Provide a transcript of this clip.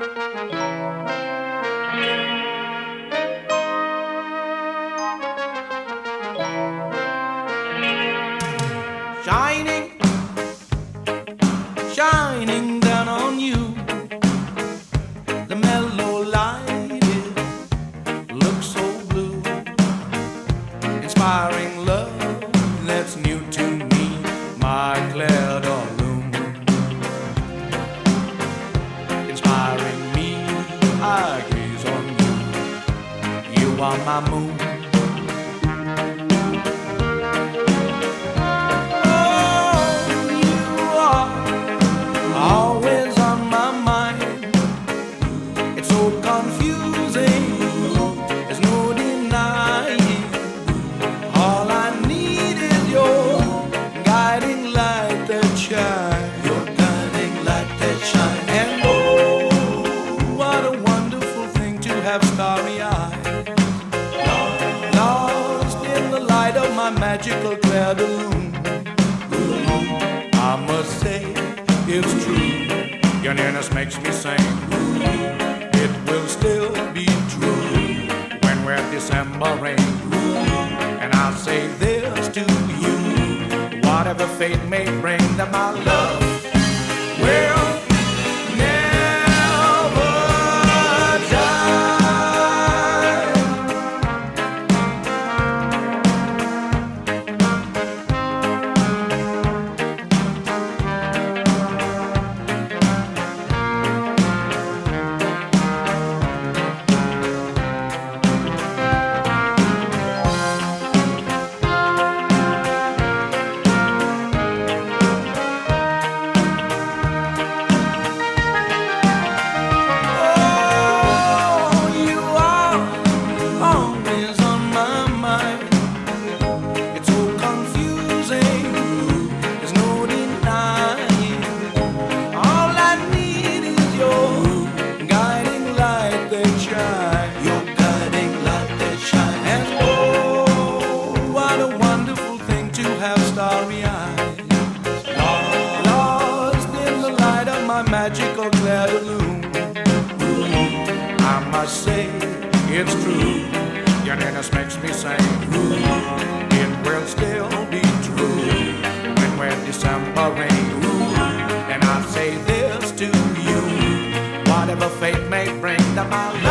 Shining, shining down on you. The mellow light looks so blue, inspiring love that's new to me, my Claire de Lune. Inspiring me, I gaze on you. You are my moon. Always on my mind. It's so confusing, there's no denying. All I need is your guiding light that shines. Your guiding light that shines. And oh, what a wonderful thing to have starry eyes, lost in the light of my magical Claire de Lune. I must say it's true, your nearness makes me sing. It will still be true when we're December rain. And I'll say this to you, whatever fate may bring, that my love will never die. Magical Claire de Lune. I must say it's true, your nearness makes me sing. It will still be true when we're December rain. And I say this to you, whatever fate may bring, that my love